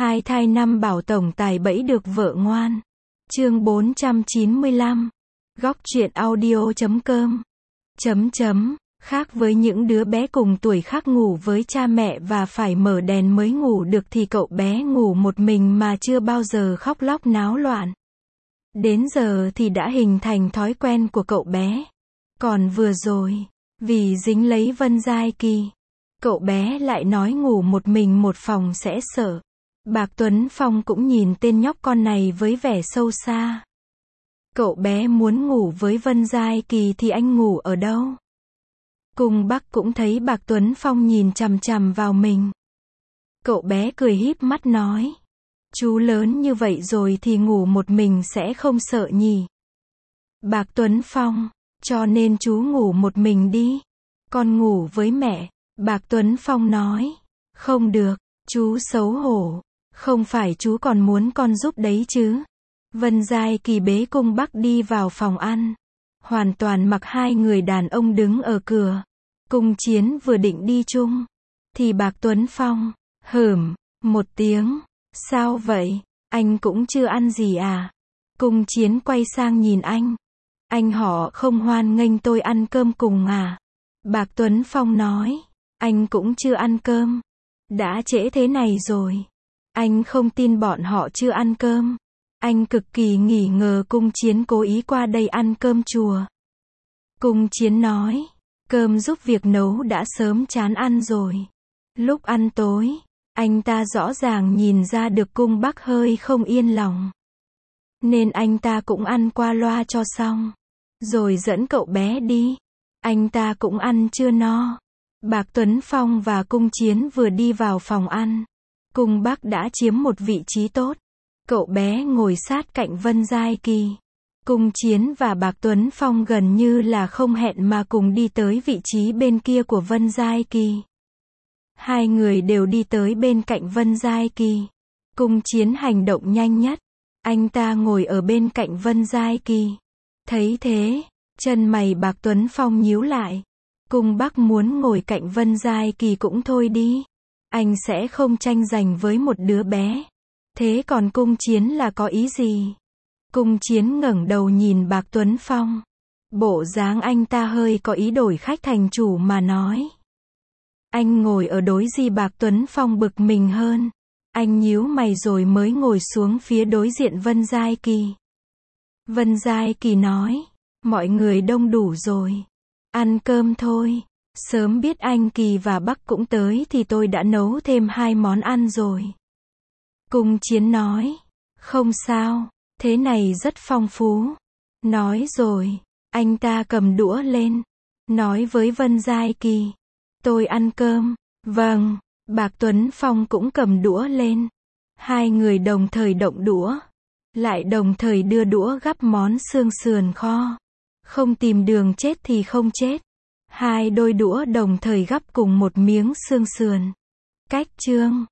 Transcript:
Hai thai năm bảo tổng tài bẫy được vợ ngoan. Chương 495. Góc truyện audio.com. Khác với những đứa bé cùng tuổi khác ngủ với cha mẹ và phải mở đèn mới ngủ được thì cậu bé ngủ một mình mà chưa bao giờ khóc lóc náo loạn. Đến giờ thì đã hình thành thói quen của cậu bé. Còn vừa rồi, vì dính lấy Vân Giai Kỳ, cậu bé lại nói ngủ một mình một phòng sẽ sợ. Bạc Tuấn Phong cũng nhìn tên nhóc con này với vẻ sâu xa. Cậu bé muốn ngủ với Vân Giai Kỳ thì anh ngủ ở đâu? Cùng Bắc cũng thấy Bạc Tuấn Phong nhìn chằm chằm vào mình. Cậu bé cười híp mắt nói. Chú lớn như vậy rồi thì ngủ một mình sẽ không sợ nhỉ? Bạc Tuấn Phong, cho nên chú ngủ một mình đi. Con ngủ với mẹ. Bạc Tuấn Phong nói. Không được, chú xấu hổ. Không phải chú còn muốn con giúp đấy chứ? Vân Giai Kỳ bế Cung Bắc đi vào phòng ăn. Hoàn toàn mặc hai người đàn ông đứng ở cửa. Cung Chiến vừa định đi chung. Thì Bạc Tuấn Phong, một tiếng. Sao vậy? Anh cũng chưa ăn gì à? Cung Chiến quay sang nhìn anh. Anh họ không hoan nghênh tôi ăn cơm cùng à? Bạc Tuấn Phong nói. Anh cũng chưa ăn cơm. Đã trễ thế này rồi. Anh không tin bọn họ chưa ăn cơm. Anh cực kỳ nghi ngờ Cung Chiến cố ý qua đây ăn cơm chùa. Cung Chiến nói. Cơm giúp việc nấu đã sớm chán ăn rồi. Lúc ăn tối, anh ta rõ ràng nhìn ra được Cung Bắc hơi không yên lòng. Nên anh ta cũng ăn qua loa cho xong. Rồi dẫn cậu bé đi. Anh ta cũng ăn chưa no. Bạc Tuấn Phong và Cung Chiến vừa đi vào phòng ăn. Cung Bắc đã chiếm một vị trí tốt. Cậu bé ngồi sát cạnh Vân Giai Kỳ. Cung Chiến và Bạc Tuấn Phong gần như là không hẹn mà cùng đi tới vị trí bên kia của Vân Giai Kỳ. Hai người đều đi tới bên cạnh Vân Giai Kỳ. Cung Chiến hành động nhanh nhất. Anh ta ngồi ở bên cạnh Vân Giai Kỳ. Thấy thế, chân mày Bạc Tuấn Phong nhíu lại. Cung Bắc muốn ngồi cạnh Vân Giai Kỳ cũng thôi đi. Anh sẽ không tranh giành với một đứa bé. Thế còn Cung Chiến là có ý gì? Cung Chiến ngẩng đầu nhìn Bạc Tuấn Phong. Bộ dáng anh ta hơi có ý đổi khách thành chủ mà nói. Anh ngồi ở đối diện. Bạc Tuấn Phong bực mình hơn. Anh nhíu mày rồi mới ngồi xuống phía đối diện Vân Giai Kỳ. Vân Giai Kỳ nói. Mọi người đông đủ rồi. Ăn cơm thôi. Sớm biết anh Kỳ và Bắc cũng tới thì tôi đã nấu thêm 2 món ăn rồi. Cung Chiến nói. Không sao. Thế này rất phong phú. Nói rồi. Anh ta cầm đũa lên. Nói với Vân Giai Kỳ. Tôi ăn cơm. Vâng. Bạc Tuấn Phong cũng cầm đũa lên. Hai người đồng thời động đũa. Lại đồng thời đưa đũa gắp món xương sườn kho. Không tìm đường chết thì không chết. Hai đôi đũa đồng thời gắp cùng một miếng xương sườn. Cách chương.